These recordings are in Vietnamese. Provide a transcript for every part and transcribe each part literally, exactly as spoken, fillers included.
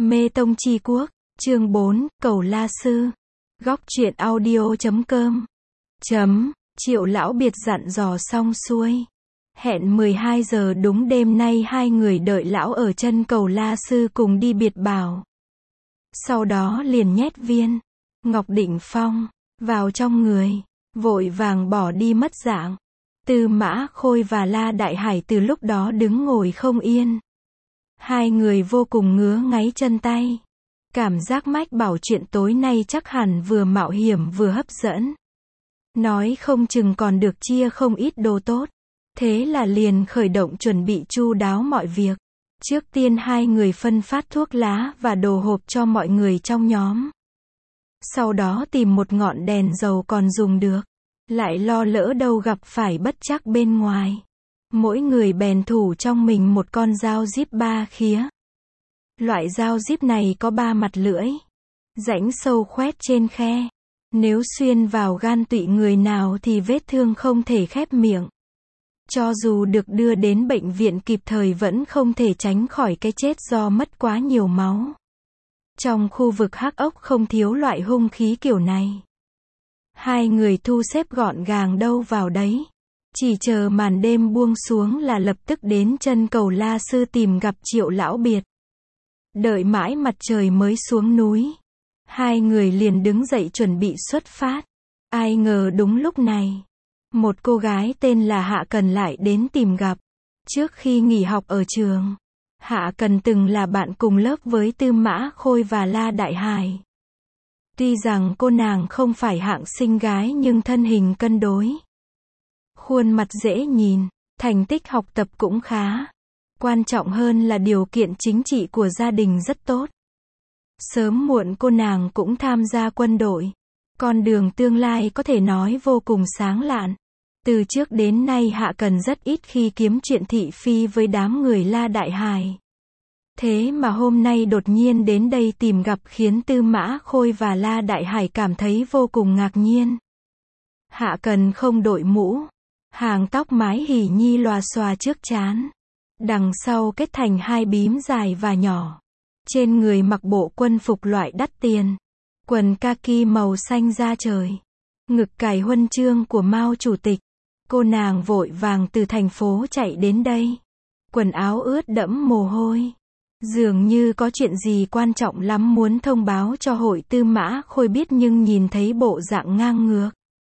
Mê Tông Chi Quốc, chương bốn, Cầu La Sư. Góc truyện audio chấm com. Chấm, Triệu lão biệt dặn dò xong xuôi. Hẹn mười hai giờ đúng đêm nay hai người đợi lão ở chân cầu La Sư cùng đi biệt bảo. Sau đó liền nhét viên Ngọc Định Phong vào trong người, vội vàng bỏ đi mất dạng. Tư Mã Khôi và La Đại Hải từ lúc đó đứng ngồi không yên. Hai người vô cùng ngứa ngáy chân tay. Cảm giác mách bảo chuyện tối nay chắc hẳn vừa mạo hiểm vừa hấp dẫn. Nói không chừng còn được chia không ít đồ tốt. Thế là liền khởi động chuẩn bị chu đáo mọi việc. Trước tiên hai người phân phát thuốc lá và đồ hộp cho mọi người trong nhóm. Sau đó tìm một ngọn đèn dầu còn dùng được. Lại lo lỡ đâu gặp phải bất trắc bên ngoài. Mỗi người bèn thủ trong mình một con dao díp ba khía. Loại dao díp này có ba mặt lưỡi. Rãnh sâu khoét trên khe. Nếu xuyên vào gan tụy người nào thì vết thương không thể khép miệng. Cho dù được đưa đến bệnh viện kịp thời vẫn không thể tránh khỏi cái chết do mất quá nhiều máu. Trong khu vực Hắc Ốc không thiếu loại hung khí kiểu này. Hai người thu xếp gọn gàng đâu vào đấy. Chỉ chờ màn đêm buông xuống là lập tức đến chân cầu La Sư tìm gặp Triệu lão biệt. Đợi mãi mặt trời mới xuống núi. Hai người liền đứng dậy chuẩn bị xuất phát. Ai ngờ đúng lúc này. Một cô gái tên là Hạ Cần lại đến tìm gặp. Trước khi nghỉ học ở trường. Hạ Cần từng là bạn cùng lớp với Tư Mã Khôi và La Đại Hải. Tuy rằng cô nàng không phải hạng xinh gái nhưng thân hình cân đối. Khuôn mặt dễ nhìn, thành tích học tập cũng khá. Quan trọng hơn là điều kiện chính trị của gia đình rất tốt. Sớm muộn cô nàng cũng tham gia quân đội. Con đường tương lai có thể nói vô cùng sáng lạn. Từ trước đến nay Hạ Cần rất ít khi kiếm chuyện thị phi với đám người La Đại Hải. Thế mà hôm nay đột nhiên đến đây tìm gặp khiến Tư Mã Khôi và La Đại Hải cảm thấy vô cùng ngạc nhiên. Hạ Cần không đội mũ. Hàng tóc mái hỉ nhi lòa xòa trước trán. Đằng sau kết thành hai bím dài và nhỏ. Trên người mặc bộ quân phục loại đắt tiền. Quần kaki màu xanh da trời. Ngực cài huân chương của Mao Chủ tịch. Cô nàng vội vàng từ thành phố chạy đến đây. Quần áo ướt đẫm mồ hôi. Dường như có chuyện gì quan trọng lắm muốn thông báo cho hội Tư Mã Khôi biết nhưng nhìn thấy bộ dạng ngang ngược.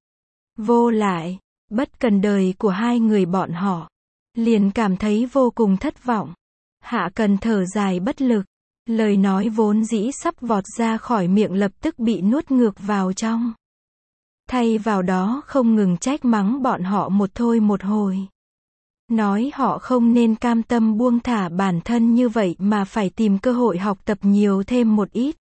Vô lại, bất cần đời của hai người bọn họ. Liền cảm thấy vô cùng thất vọng. Hạ Cần thở dài bất lực. Lời nói vốn dĩ sắp vọt ra khỏi miệng lập tức bị nuốt ngược vào trong. Thay vào đó không ngừng trách mắng bọn họ một thôi một hồi. Nói họ không nên cam tâm buông thả bản thân như vậy mà phải tìm cơ hội học tập nhiều thêm một ít.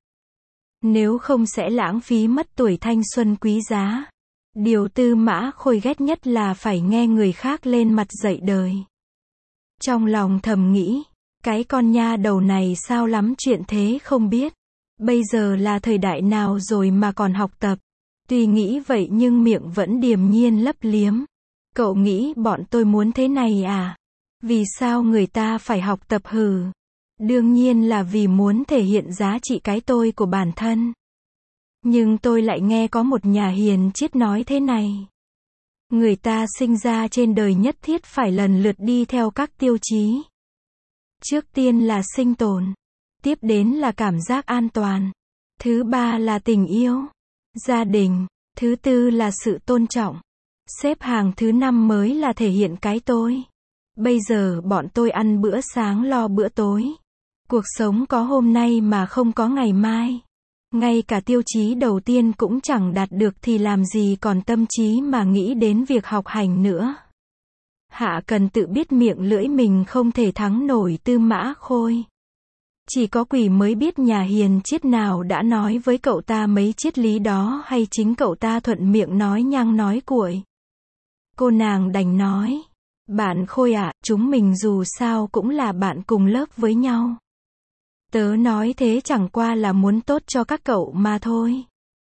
Nếu không sẽ lãng phí mất tuổi thanh xuân quý giá. Điều Tư Mã Khôi ghét nhất là phải nghe người khác lên mặt dạy đời. Trong lòng thầm nghĩ, cái con nha đầu này sao lắm chuyện thế không biết. Bây giờ là thời đại nào rồi mà còn học tập. Tuy nghĩ vậy nhưng miệng vẫn điềm nhiên lấp liếm. Cậu nghĩ bọn tôi muốn thế này à? Vì sao người ta phải học tập hừ? Đương nhiên là vì muốn thể hiện giá trị cái tôi của bản thân. Nhưng tôi lại nghe có một nhà hiền triết nói thế này. Người ta sinh ra trên đời nhất thiết phải lần lượt đi theo các tiêu chí. Trước tiên là sinh tồn. Tiếp đến là cảm giác an toàn. Thứ ba là tình yêu. Gia đình. Thứ tư là sự tôn trọng. Xếp hàng thứ năm mới là thể hiện cái tôi. Bây giờ bọn tôi ăn bữa sáng lo bữa tối. Cuộc sống có hôm nay mà không có ngày mai. Ngay cả tiêu chí đầu tiên cũng chẳng đạt được thì làm gì còn tâm trí mà nghĩ đến việc học hành nữa. Hạ Cần tự biết miệng lưỡi mình không thể thắng nổi Tư Mã Khôi. Chỉ có quỷ mới biết nhà hiền triết nào đã nói với cậu ta mấy triết lý đó hay chính cậu ta thuận miệng nói nhăng nói cuội. Cô nàng đành nói, bạn Khôi ạ, chúng mình dù sao cũng là bạn cùng lớp với nhau. Tớ nói thế chẳng qua là muốn tốt cho các cậu mà thôi.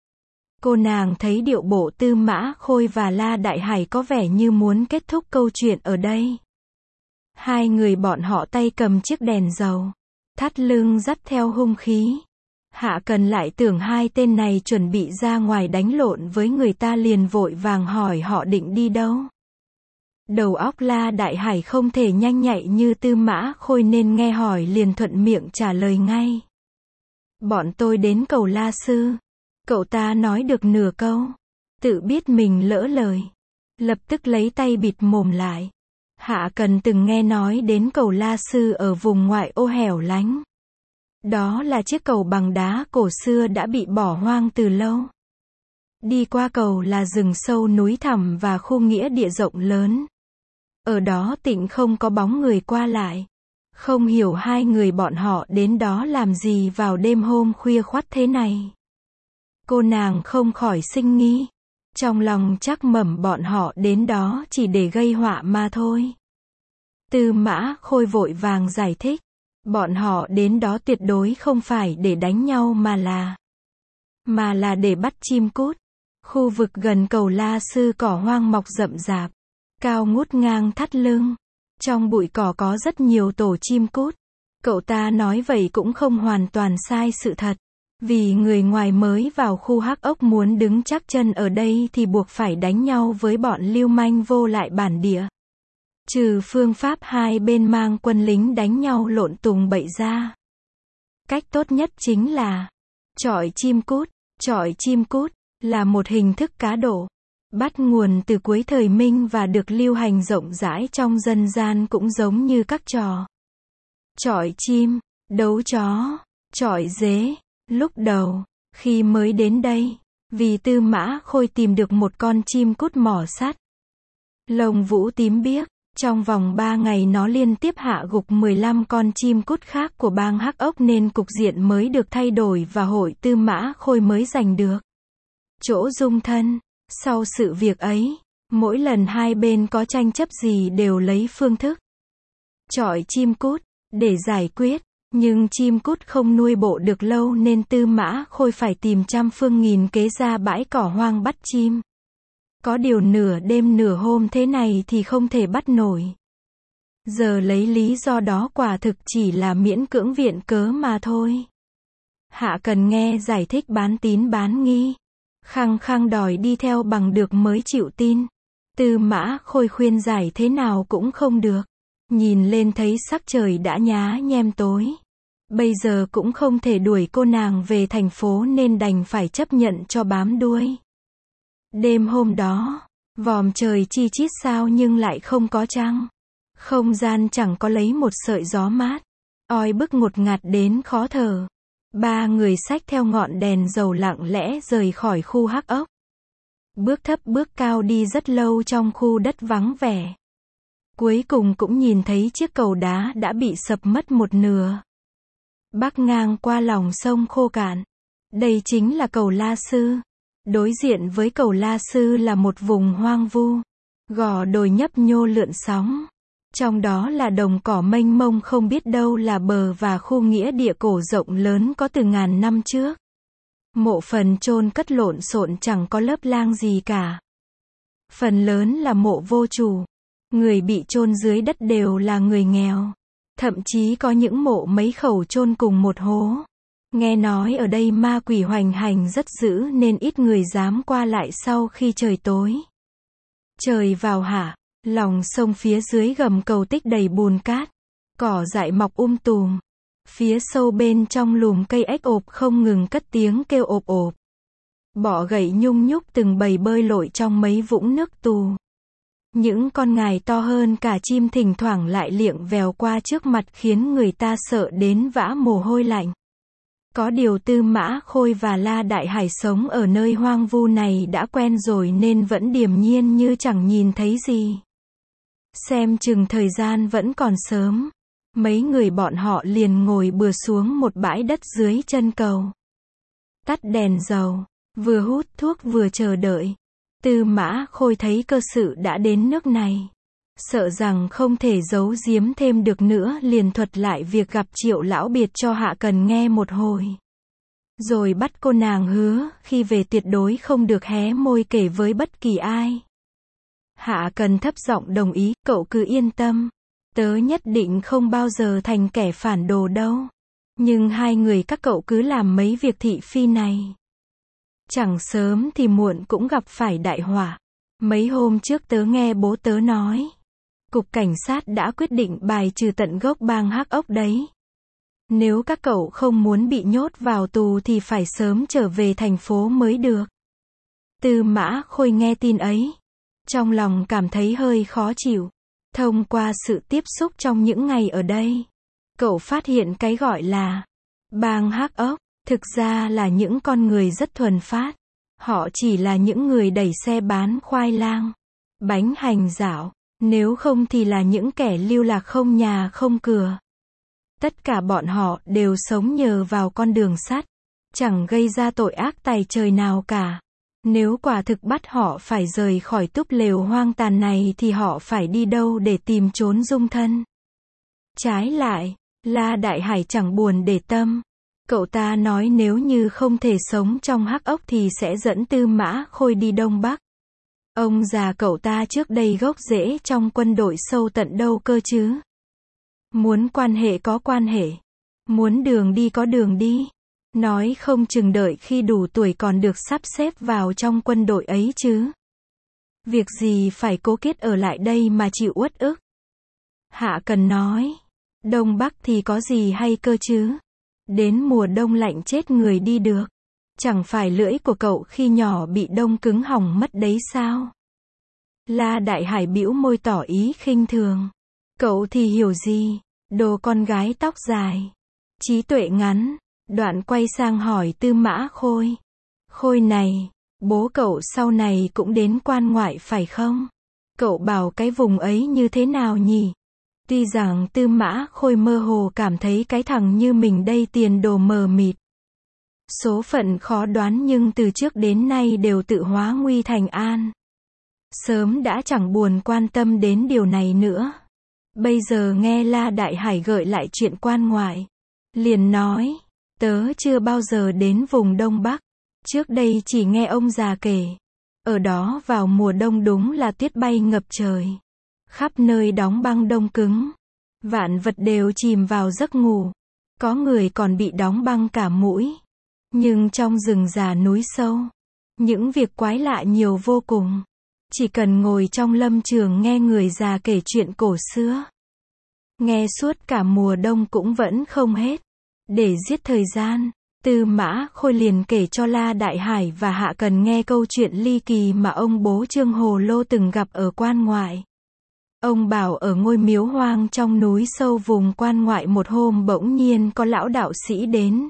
Cô nàng thấy điệu bộ Tư Mã Khôi và La Đại Hải có vẻ như muốn kết thúc câu chuyện ở đây. Hai người bọn họ tay cầm chiếc đèn dầu. thắt lưng dắt theo hung khí. Hạ Cần lại tưởng hai tên này chuẩn bị ra ngoài đánh lộn với người ta liền vội vàng hỏi họ định đi đâu. Đầu óc La Đại Hải không thể nhanh nhạy như Tư Mã Khôi nên nghe hỏi liền thuận miệng trả lời ngay. Bọn tôi đến cầu La Sư. Cậu ta nói được nửa câu, tự biết mình lỡ lời, lập tức lấy tay bịt mồm lại. Hạ Cần từng nghe nói đến cầu La Sư ở vùng ngoại ô hẻo lánh. Đó là chiếc cầu bằng đá cổ xưa đã bị bỏ hoang từ lâu. Đi qua cầu là rừng sâu núi thẳm và khu nghĩa địa rộng lớn. Ở đó tịnh không có bóng người qua lại. Không hiểu hai người bọn họ đến đó làm gì vào đêm hôm khuya khoắt thế này. Cô nàng không khỏi sinh nghi. Trong lòng chắc mẩm bọn họ đến đó chỉ để gây họa mà thôi. Tư Mã Khôi vội vàng giải thích. Bọn họ đến đó tuyệt đối không phải để đánh nhau mà là Mà là để bắt chim cút. Khu vực gần cầu La Sư cỏ hoang mọc rậm rạp, cao ngút ngang thắt lưng. Trong bụi cỏ có rất nhiều tổ chim cút. Cậu ta nói vậy cũng không hoàn toàn sai sự thật. Vì người ngoài mới vào khu hắc ốc muốn đứng chắc chân ở đây thì buộc phải đánh nhau với bọn lưu manh vô lại bản địa. Trừ phương pháp hai bên mang quân lính đánh nhau lộn tùng bậy ra. Cách tốt nhất chính là chọi chim cút. Chọi chim cút là một hình thức cá độ, bắt nguồn từ cuối thời Minh và được lưu hành rộng rãi trong dân gian cũng giống như các trò chọi chim, đấu chó, chọi dế. Lúc đầu, khi mới đến đây, vì Tư Mã Khôi tìm được một con chim cút mỏ sắt, lông vũ tím biếc, trong vòng ba ngày nó liên tiếp hạ gục mười lăm con chim cút khác của bang hắc ốc nên cục diện mới được thay đổi và hội Tư Mã Khôi mới giành được chỗ dung thân. Sau sự việc ấy, mỗi lần hai bên có tranh chấp gì đều lấy phương thức chọi chim cút để giải quyết. Nhưng chim cút không nuôi bộ được lâu nên Tư Mã Khôi phải tìm trăm phương nghìn kế ra bãi cỏ hoang bắt chim. Có điều nửa đêm nửa hôm thế này thì không thể bắt nổi. Giờ lấy lý do đó quả thực chỉ là miễn cưỡng viện cớ mà thôi. Hạ Cần nghe giải thích bán tín bán nghi, khăng khăng đòi đi theo bằng được mới chịu tin. Tư Mã Khôi khuyên giải thế nào cũng không được. Nhìn lên thấy sắc trời đã nhá nhem tối. Bây giờ cũng không thể đuổi cô nàng về thành phố nên đành phải chấp nhận cho bám đuôi. Đêm hôm đó, vòm trời chi chít sao nhưng lại không có trăng. Không gian chẳng có lấy một sợi gió mát. Oi bức ngột ngạt đến khó thở. Ba người xách theo ngọn đèn dầu lặng lẽ rời khỏi khu hắc ốc. Bước thấp bước cao đi rất lâu trong khu đất vắng vẻ. Cuối cùng cũng nhìn thấy chiếc cầu đá đã bị sập mất một nửa. Bắc ngang qua lòng sông khô cạn. Đây chính là cầu La Sư. Đối diện với cầu La Sư là một vùng hoang vu. Gò đồi nhấp nhô lượn sóng. Trong đó là đồng cỏ mênh mông không biết đâu là bờ và khu nghĩa địa cổ rộng lớn có từ ngàn năm trước. Mộ phần chôn cất lộn xộn chẳng có lớp lang gì cả. Phần lớn là mộ vô chủ. Người bị chôn dưới đất đều là người nghèo. Thậm chí có những mộ mấy khẩu chôn cùng một hố. Nghe nói ở đây ma quỷ hoành hành rất dữ nên ít người dám qua lại sau khi trời tối. Trời vào hạ, lòng sông phía dưới gầm cầu tích đầy bùn cát. Cỏ dại mọc um tùm. Phía sâu bên trong lùm cây ếch ộp không ngừng cất tiếng kêu ộp ộp. Bọ gậy nhung nhúc từng bầy bơi lội trong mấy vũng nước tù. Những con ngài to hơn cả chim thỉnh thoảng lại liệng vèo qua trước mặt khiến người ta sợ đến vã mồ hôi lạnh. Có điều Tư Mã Khôi và La Đại Hải sống ở nơi hoang vu này đã quen rồi nên vẫn điềm nhiên như chẳng nhìn thấy gì. Xem chừng thời gian vẫn còn sớm. Mấy người bọn họ liền ngồi bừa xuống một bãi đất dưới chân cầu. Tắt đèn dầu, vừa hút thuốc vừa chờ đợi. Tư Mã Khôi thấy cơ sự đã đến nước này. Sợ rằng không thể giấu giếm thêm được nữa liền thuật lại việc gặp Triệu Lão Biệt cho Hạ Cần nghe một hồi. Rồi bắt cô nàng hứa, khi về tuyệt đối không được hé môi kể với bất kỳ ai. Hạ Cần thấp giọng đồng ý, cậu cứ yên tâm. Tớ nhất định không bao giờ thành kẻ phản đồ đâu. Nhưng hai người các cậu cứ làm mấy việc thị phi này. Chẳng sớm thì muộn cũng gặp phải đại họa. Mấy hôm trước tớ nghe bố tớ nói. Cục cảnh sát đã quyết định bài trừ tận gốc bang Hắc Ốc đấy. Nếu các cậu không muốn bị nhốt vào tù thì phải sớm trở về thành phố mới được. Tư Mã Khôi nghe tin ấy. Trong lòng cảm thấy hơi khó chịu. Thông qua sự tiếp xúc trong những ngày ở đây, cậu phát hiện cái gọi là bang Hắc Ốc, thực ra là những con người rất thuần phát. Họ chỉ là những người đẩy xe bán khoai lang, bánh hành dạo, nếu không thì là những kẻ lưu lạc không nhà không cửa. Tất cả bọn họ đều sống nhờ vào con đường sắt, chẳng gây ra tội ác tày trời nào cả. Nếu quả thực bắt họ phải rời khỏi túp lều hoang tàn này thì họ phải đi đâu để tìm trốn dung thân. Trái lại, La Đại Hải chẳng buồn để tâm. Cậu ta nói nếu như không thể sống trong Hắc Ốc thì sẽ dẫn Tư Mã Khôi đi Đông Bắc. Ông già cậu ta trước đây gốc rễ trong quân đội sâu tận đâu cơ chứ. Muốn quan hệ có quan hệ. Muốn đường đi có đường đi. Nói không chừng đợi khi đủ tuổi còn được sắp xếp vào trong quân đội ấy chứ. Việc gì phải cố kết ở lại đây mà chịu uất ức. Hạ Cần nói. Đông Bắc thì có gì hay cơ chứ. Đến mùa đông lạnh chết người đi được. Chẳng phải lưỡi của cậu khi nhỏ bị đông cứng hỏng mất đấy sao? La Đại Hải bĩu môi tỏ ý khinh thường. Cậu thì hiểu gì? Đồ con gái tóc dài. Trí tuệ ngắn. Đoạn quay sang hỏi Tư Mã Khôi. Khôi này, bố cậu sau này cũng đến quan ngoại phải không? Cậu bảo cái vùng ấy như thế nào nhỉ? Tuy rằng Tư Mã Khôi mơ hồ cảm thấy cái thằng như mình đây tiền đồ mờ mịt. Số phận khó đoán nhưng từ trước đến nay đều tự hóa nguy thành an. Sớm đã chẳng buồn quan tâm đến điều này nữa. Bây giờ nghe La Đại Hải gợi lại chuyện quan ngoại. Liền nói, tớ chưa bao giờ đến vùng Đông Bắc. Trước đây chỉ nghe ông già kể. Ở đó vào mùa đông đúng là tuyết bay ngập trời. Khắp nơi đóng băng đông cứng. Vạn vật đều chìm vào giấc ngủ. Có người còn bị đóng băng cả mũi. Nhưng trong rừng già núi sâu, những việc quái lạ nhiều vô cùng. Chỉ cần ngồi trong lâm trường nghe người già kể chuyện cổ xưa. Nghe suốt cả mùa đông cũng vẫn không hết. Để giết thời gian, Tư Mã Khôi liền kể cho La Đại Hải và Hạ Cần nghe câu chuyện ly kỳ mà ông bố Trương Hồ Lô từng gặp ở quan ngoại. Ông bảo ở ngôi miếu hoang trong núi sâu vùng quan ngoại một hôm bỗng nhiên có lão đạo sĩ đến.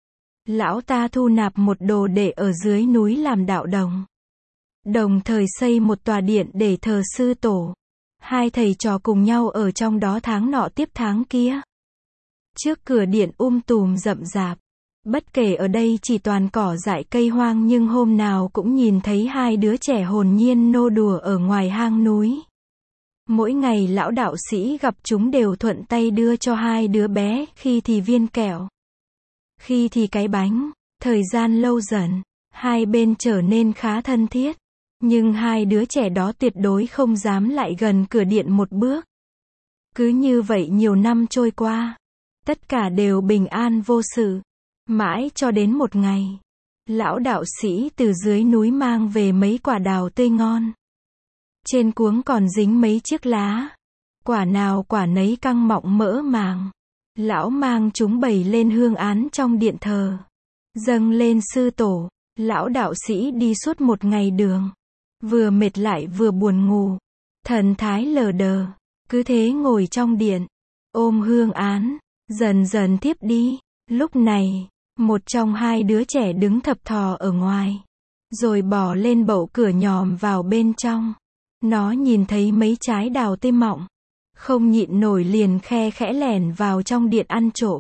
Lão ta thu nạp một đồ đệ ở dưới núi làm đạo đồng. Đồng thời xây một tòa điện để thờ sư tổ. Hai thầy trò cùng nhau ở trong đó tháng nọ tiếp tháng kia. Trước cửa điện um tùm rậm rạp. Bất kể ở đây chỉ toàn cỏ dại cây hoang nhưng hôm nào cũng nhìn thấy hai đứa trẻ hồn nhiên nô đùa ở ngoài hang núi. Mỗi ngày lão đạo sĩ gặp chúng đều thuận tay đưa cho hai đứa bé, khi thì viên kẹo, khi thì cái bánh. Thời gian lâu dần, hai bên trở nên khá thân thiết. Nhưng hai đứa trẻ đó tuyệt đối không dám lại gần cửa điện một bước. Cứ như vậy nhiều năm trôi qua. Tất cả đều bình an vô sự. Mãi cho đến một ngày, lão đạo sĩ từ dưới núi mang về mấy quả đào tươi ngon. Trên cuống còn dính mấy chiếc lá. Quả nào quả nấy căng mọng mỡ màng. Lão mang chúng bày lên hương án trong điện thờ. Dâng lên sư tổ. Lão đạo sĩ đi suốt một ngày đường. Vừa mệt lại vừa buồn ngủ. Thần thái lờ đờ. Cứ thế ngồi trong điện. Ôm hương án. Dần dần tiếp đi. Lúc này, một trong hai đứa trẻ đứng thập thò ở ngoài. Rồi bỏ lên bậu cửa nhòm vào bên trong. Nó nhìn thấy mấy trái đào tươi mọng. Không nhịn nổi liền khe khẽ lẻn vào trong điện ăn trộm.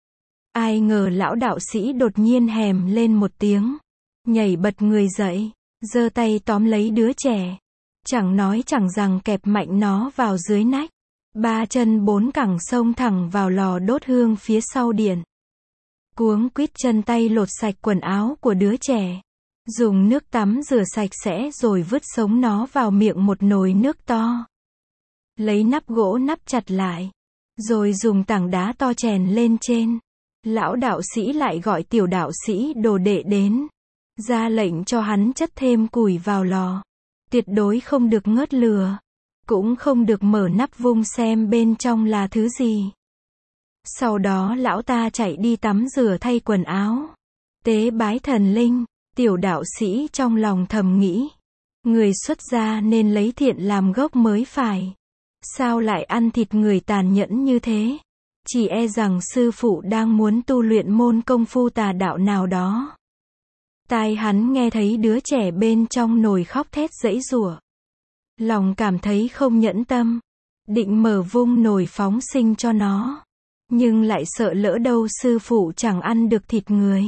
Ai ngờ lão đạo sĩ đột nhiên hèm lên một tiếng. Nhảy bật người dậy. Giơ tay tóm lấy đứa trẻ. Chẳng nói chẳng rằng kẹp mạnh nó vào dưới nách. Ba chân bốn cẳng xông thẳng vào lò đốt hương phía sau điện. Cuống quýt chân tay lột sạch quần áo của đứa trẻ. Dùng nước tắm rửa sạch sẽ rồi vứt sống nó vào miệng một nồi nước to. Lấy nắp gỗ nắp chặt lại. Rồi dùng tảng đá to chèn lên trên. Lão đạo sĩ lại gọi tiểu đạo sĩ đồ đệ đến, ra lệnh cho hắn chất thêm củi vào lò. Tuyệt đối không được ngớt lửa, cũng không được mở nắp vung xem bên trong là thứ gì. Sau đó lão ta chạy đi tắm rửa thay quần áo, tế bái thần linh. Tiểu đạo sĩ trong lòng thầm nghĩ, người xuất gia nên lấy thiện làm gốc mới phải. Sao lại ăn thịt người tàn nhẫn như thế? Chỉ e rằng sư phụ đang muốn tu luyện môn công phu tà đạo nào đó. Tai hắn nghe thấy đứa trẻ bên trong nồi khóc thét giãy giụa. Lòng cảm thấy không nhẫn tâm, định mở vung nồi phóng sinh cho nó. Nhưng lại sợ lỡ đâu sư phụ chẳng ăn được thịt người,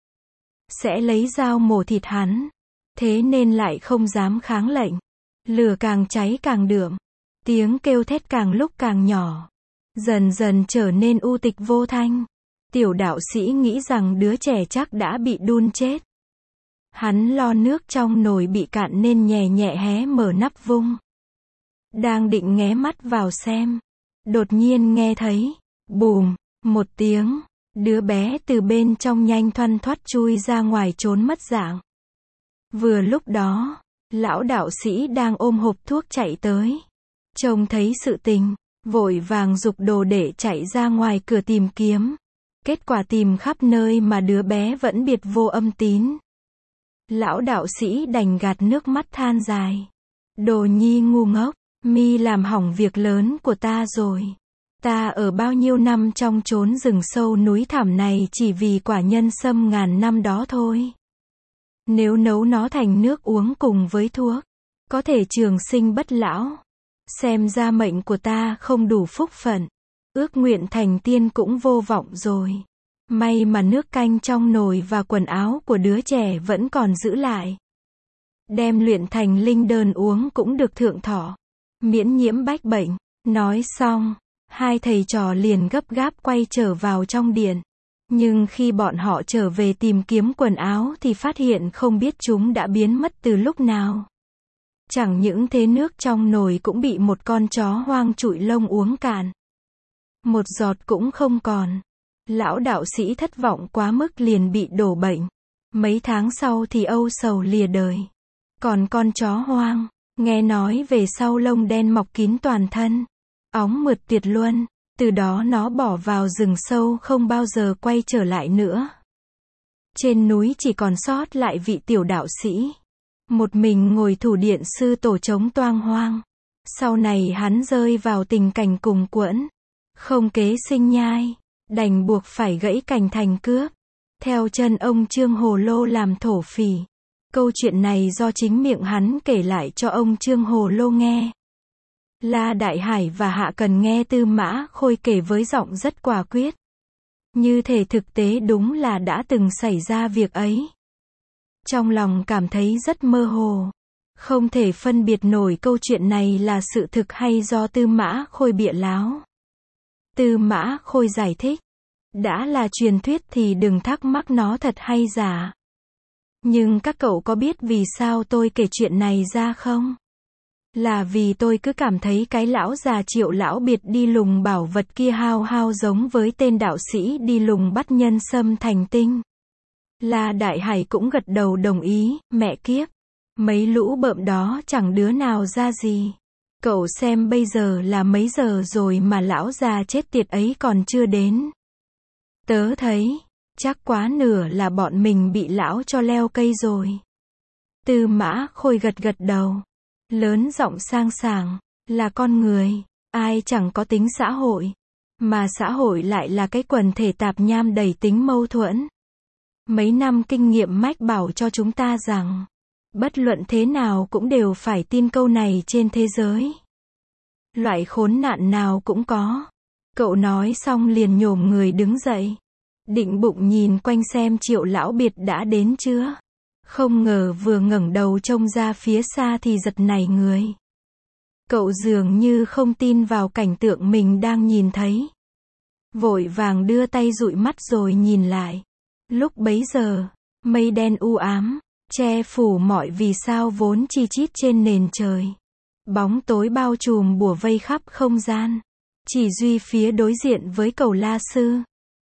sẽ lấy dao mổ thịt hắn. Thế nên lại không dám kháng lệnh. Lửa càng cháy càng đượm, tiếng kêu thét càng lúc càng nhỏ, dần dần trở nên u tịch vô thanh. Tiểu đạo sĩ nghĩ rằng đứa trẻ chắc đã bị đun chết. Hắn lo nước trong nồi bị cạn nên nhẹ nhẹ hé mở nắp vung. Đang định nghé mắt vào xem, đột nhiên nghe thấy bùm một tiếng, đứa bé từ bên trong nhanh thoăn thoắt chui ra ngoài trốn mất dạng. Vừa lúc đó, lão đạo sĩ đang ôm hộp thuốc chạy tới, trông thấy sự tình, vội vàng giục đồ để chạy ra ngoài cửa tìm kiếm. Kết quả tìm khắp nơi mà đứa bé vẫn biệt vô âm tín. Lão đạo sĩ đành gạt nước mắt than dài. Đồ nhi ngu ngốc, mi làm hỏng việc lớn của ta rồi. Ta ở bao nhiêu năm trong chốn rừng sâu núi thẳm này chỉ vì quả nhân sâm ngàn năm đó thôi. Nếu nấu nó thành nước uống cùng với thuốc, có thể trường sinh bất lão. Xem ra mệnh của ta không đủ phúc phận, ước nguyện thành tiên cũng vô vọng rồi. May mà nước canh trong nồi và quần áo của đứa trẻ vẫn còn giữ lại. Đem luyện thành linh đơn uống cũng được thượng thọ, miễn nhiễm bách bệnh. Nói xong, hai thầy trò liền gấp gáp quay trở vào trong điện. Nhưng khi bọn họ trở về tìm kiếm quần áo thì phát hiện không biết chúng đã biến mất từ lúc nào. Chẳng những thế nước trong nồi cũng bị một con chó hoang trụi lông uống cạn. Một giọt cũng không còn. Lão đạo sĩ thất vọng quá mức liền bị đổ bệnh. Mấy tháng sau thì âu sầu lìa đời. Còn con chó hoang, nghe nói về sau lông đen mọc kín toàn thân, óng mượt tuyệt luân. Từ đó nó bỏ vào rừng sâu không bao giờ quay trở lại nữa. Trên núi chỉ còn sót lại vị tiểu đạo sĩ, một mình ngồi thủ điện sư tổ chống toang hoang. Sau này hắn rơi vào tình cảnh cùng quẫn, không kế sinh nhai, đành buộc phải gãy cành thành cước, theo chân ông Trương Hồ Lô làm thổ phỉ. Câu chuyện này do chính miệng hắn kể lại cho ông Trương Hồ Lô nghe. La Đại Hải và Hạ Cần nghe Tư Mã Khôi kể với giọng rất quả quyết. Như thể thực tế đúng là đã từng xảy ra việc ấy. Trong lòng cảm thấy rất mơ hồ. Không thể phân biệt nổi câu chuyện này là sự thực hay do Tư Mã Khôi bịa láo. Tư Mã Khôi giải thích. Đã là truyền thuyết thì đừng thắc mắc nó thật hay giả. Nhưng các cậu có biết vì sao tôi kể chuyện này ra không? Là vì tôi cứ cảm thấy cái lão già Triệu lão biệt đi lùng bảo vật kia hao hao giống với tên đạo sĩ đi lùng bắt nhân sâm thành tinh. La Đại Hải cũng gật đầu đồng ý, mẹ kiếp. Mấy lũ bợm đó chẳng đứa nào ra gì. Cậu xem bây giờ là mấy giờ rồi mà lão già chết tiệt ấy còn chưa đến. Tớ thấy, chắc quá nửa là bọn mình bị lão cho leo cây rồi. Tư Mã Khôi gật gật đầu. Lớn giọng sang sảng, là con người, ai chẳng có tính xã hội. Mà xã hội lại là cái quần thể tạp nham đầy tính mâu thuẫn. Mấy năm kinh nghiệm mách bảo cho chúng ta rằng, bất luận thế nào cũng đều phải tin câu này trên thế giới. Loại khốn nạn nào cũng có. Cậu nói xong liền nhổm người đứng dậy. Định bụng nhìn quanh xem Triệu lão biệt đã đến chưa. Không ngờ vừa ngẩng đầu trông ra phía xa thì giật nảy người. Cậu dường như không tin vào cảnh tượng mình đang nhìn thấy. Vội vàng đưa tay dụi mắt rồi nhìn lại. Lúc bấy giờ, mây đen u ám, che phủ mọi vì sao vốn chi chít trên nền trời. Bóng tối bao trùm bủa vây khắp không gian. Chỉ duy phía đối diện với Cầu La Sư,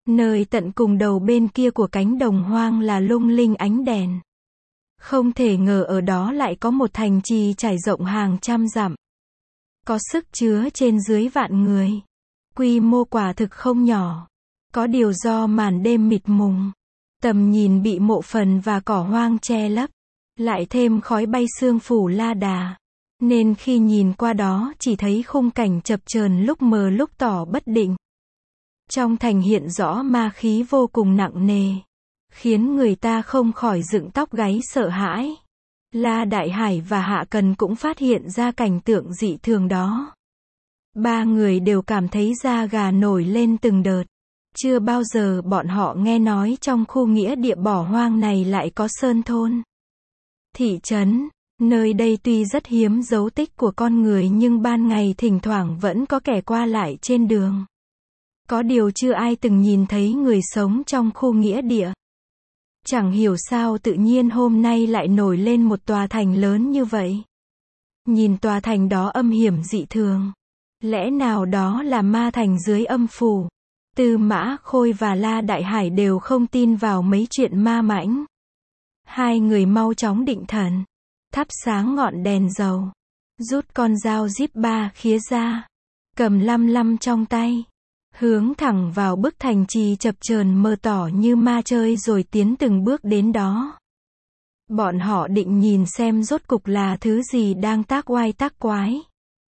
Nơi tận cùng đầu bên kia của cánh đồng hoang là lung linh ánh đèn. Không thể ngờ ở đó lại có một thành trì trải rộng hàng trăm dặm. Có sức chứa trên dưới vạn người. Quy mô quả thực không nhỏ. Có điều do màn đêm mịt mùng, tầm nhìn bị mộ phần và cỏ hoang che lấp, lại thêm khói bay sương phủ la đà, nên khi nhìn qua đó chỉ thấy khung cảnh chập chờn lúc mờ lúc tỏ bất định. Trong thành hiện rõ ma khí vô cùng nặng nề, khiến người ta không khỏi dựng tóc gáy sợ hãi. La Đại Hải và Hạ Cần cũng phát hiện ra cảnh tượng dị thường đó. Ba người đều cảm thấy da gà nổi lên từng đợt. Chưa bao giờ bọn họ nghe nói trong khu nghĩa địa bỏ hoang này lại có sơn thôn, thị trấn. Nơi đây tuy rất hiếm dấu tích của con người nhưng ban ngày thỉnh thoảng vẫn có kẻ qua lại trên đường. Có điều chưa ai từng nhìn thấy người sống trong khu nghĩa địa. Chẳng hiểu sao tự nhiên hôm nay lại nổi lên một tòa thành lớn như vậy. Nhìn tòa thành đó âm hiểm dị thường. Lẽ nào đó là ma thành dưới âm phủ? Tư Mã Khôi và La Đại Hải đều không tin vào mấy chuyện ma mãnh. Hai người mau chóng định thần, thắp sáng ngọn đèn dầu, rút con dao zip ba khía ra, cầm lăm lăm trong tay, hướng thẳng vào bức thành trì chập chờn mờ tỏ như ma chơi rồi tiến từng bước đến đó. Bọn họ định nhìn xem rốt cục là thứ gì đang tác oai tác quái.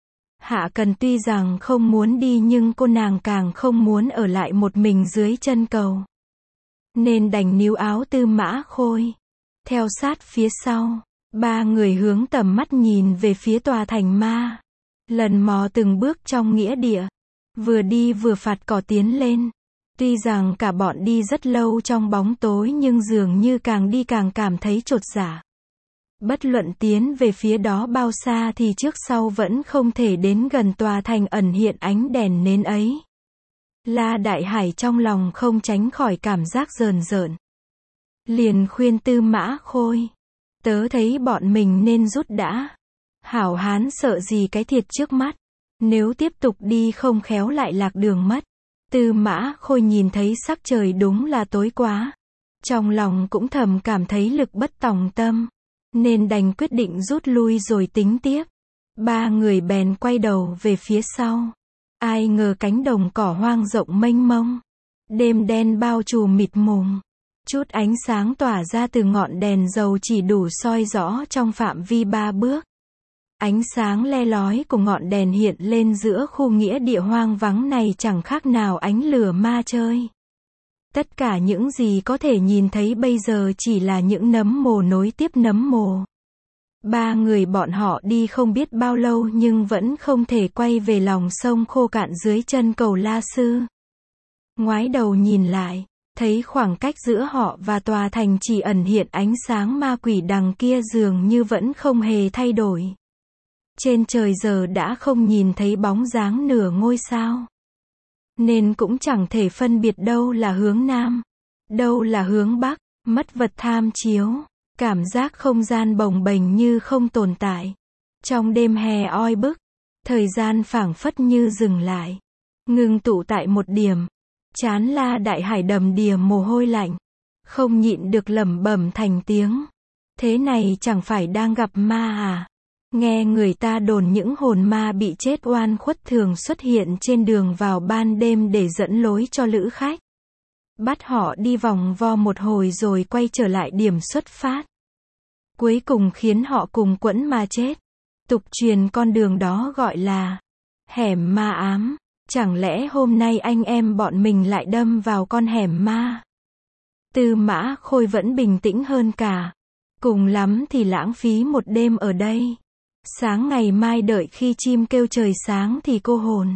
Hạ Cần tuy rằng không muốn đi nhưng cô nàng càng không muốn ở lại một mình dưới chân cầu, nên đành níu áo Tư Mã Khôi, theo sát phía sau. Ba người hướng tầm mắt nhìn về phía tòa thành ma, lần mò từng bước trong nghĩa địa, vừa đi vừa phạt cỏ tiến lên. Tuy rằng cả bọn đi rất lâu trong bóng tối nhưng dường như càng đi càng cảm thấy chột dạ. Bất luận tiến về phía đó bao xa thì trước sau vẫn không thể đến gần tòa thành ẩn hiện ánh đèn nến ấy. La Đại Hải trong lòng không tránh khỏi cảm giác rờn rợn. Liền khuyên Tư Mã Khôi, tớ thấy bọn mình nên rút đã. Hảo hán sợ gì cái thiệt trước mắt. Nếu tiếp tục đi không khéo lại lạc đường mất. Tư Mã Khôi nhìn thấy sắc trời đúng là tối quá. Trong lòng cũng thầm cảm thấy lực bất tòng tâm, nên đành quyết định rút lui rồi tính tiếp. Ba người bèn quay đầu về phía sau. Ai ngờ cánh đồng cỏ hoang rộng mênh mông. Đêm đen bao trùm mịt mùng. Chút ánh sáng tỏa ra từ ngọn đèn dầu chỉ đủ soi rõ trong phạm vi ba bước. Ánh sáng le lói của ngọn đèn hiện lên giữa khu nghĩa địa hoang vắng này chẳng khác nào ánh lửa ma chơi. Tất cả những gì có thể nhìn thấy bây giờ chỉ là những nấm mồ nối tiếp nấm mồ. Ba người bọn họ đi không biết bao lâu nhưng vẫn không thể quay về lòng sông khô cạn dưới chân cầu La Sư. Ngoái đầu nhìn lại, thấy khoảng cách giữa họ và tòa thành chỉ ẩn hiện ánh sáng ma quỷ đằng kia dường như vẫn không hề thay đổi. Trên trời giờ đã không nhìn thấy bóng dáng nửa ngôi sao, nên cũng chẳng thể phân biệt đâu là hướng Nam, đâu là hướng Bắc. Mất vật tham chiếu, cảm giác không gian bồng bềnh như không tồn tại. Trong đêm hè oi bức, thời gian phảng phất như dừng lại, ngừng tụ tại một điểm. Trán La Đại Hải đầm đìa mồ hôi lạnh, không nhịn được lẩm bẩm thành tiếng. Thế này chẳng phải đang gặp ma à? Nghe người ta đồn những hồn ma bị chết oan khuất thường xuất hiện trên đường vào ban đêm để dẫn lối cho lữ khách. Bắt họ đi vòng vo một hồi rồi quay trở lại điểm xuất phát. Cuối cùng khiến họ cùng quẫn mà chết. Tục truyền con đường đó gọi là hẻm ma ám. Chẳng lẽ hôm nay anh em bọn mình lại đâm vào con hẻm ma? Tư Mã Khôi vẫn bình tĩnh hơn cả. Cùng lắm thì lãng phí một đêm ở đây. Sáng ngày mai đợi khi chim kêu trời sáng thì cô hồn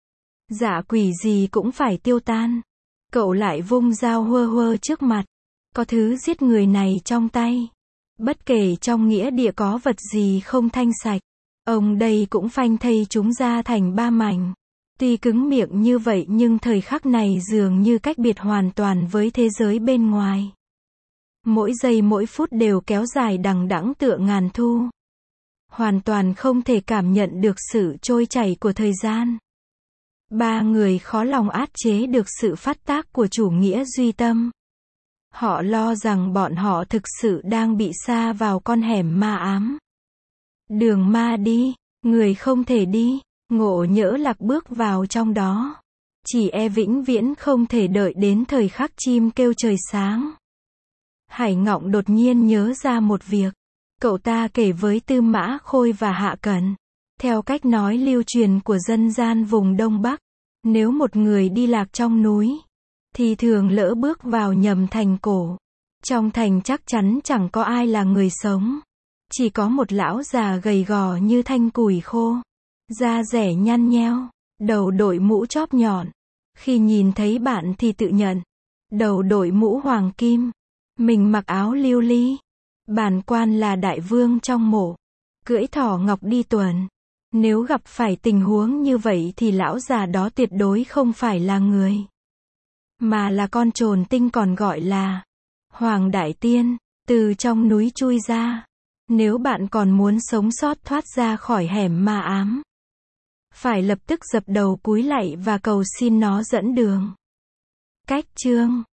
dạ quỷ gì cũng phải tiêu tan. Cậu lại vung dao huơ huơ trước mặt. Có thứ giết người này trong tay. Bất kể trong nghĩa địa có vật gì không thanh sạch, ông đây cũng phanh thây chúng ra thành ba mảnh. Tuy cứng miệng như vậy nhưng thời khắc này dường như cách biệt hoàn toàn với thế giới bên ngoài. Mỗi giây mỗi phút đều kéo dài đằng đẵng tựa ngàn thu. Hoàn toàn không thể cảm nhận được sự trôi chảy của thời gian. Ba người khó lòng át chế được sự phát tác của chủ nghĩa duy tâm. Họ lo rằng bọn họ thực sự đang bị sa vào con hẻm ma ám. Đường ma đi, người không thể đi, ngộ nhỡ lạc bước vào trong đó. Chỉ e vĩnh viễn không thể đợi đến thời khắc chim kêu trời sáng. Hải Ngọng đột nhiên nhớ ra một việc. Cậu ta kể với Tư Mã Khôi và Hạ Cẩn. Theo cách nói lưu truyền của dân gian vùng Đông Bắc, nếu một người đi lạc trong núi, thì thường lỡ bước vào nhầm thành cổ. Trong thành chắc chắn chẳng có ai là người sống. Chỉ có một lão già gầy gò như thanh củi khô. Da rẻ nhăn nheo, đầu đội mũ chóp nhọn. Khi nhìn thấy bạn thì tự nhận. Đầu đội mũ hoàng kim. Mình mặc áo lưu ly. Bản quan là đại vương trong mộ. Cưỡi thỏ ngọc đi tuần. Nếu gặp phải tình huống như vậy thì lão già đó tuyệt đối không phải là người, mà là con trồn tinh còn gọi là Hoàng Đại Tiên, từ trong núi chui ra. Nếu bạn còn muốn sống sót thoát ra khỏi hẻm ma ám, phải lập tức dập đầu cúi lạy và cầu xin nó dẫn đường. Cách chương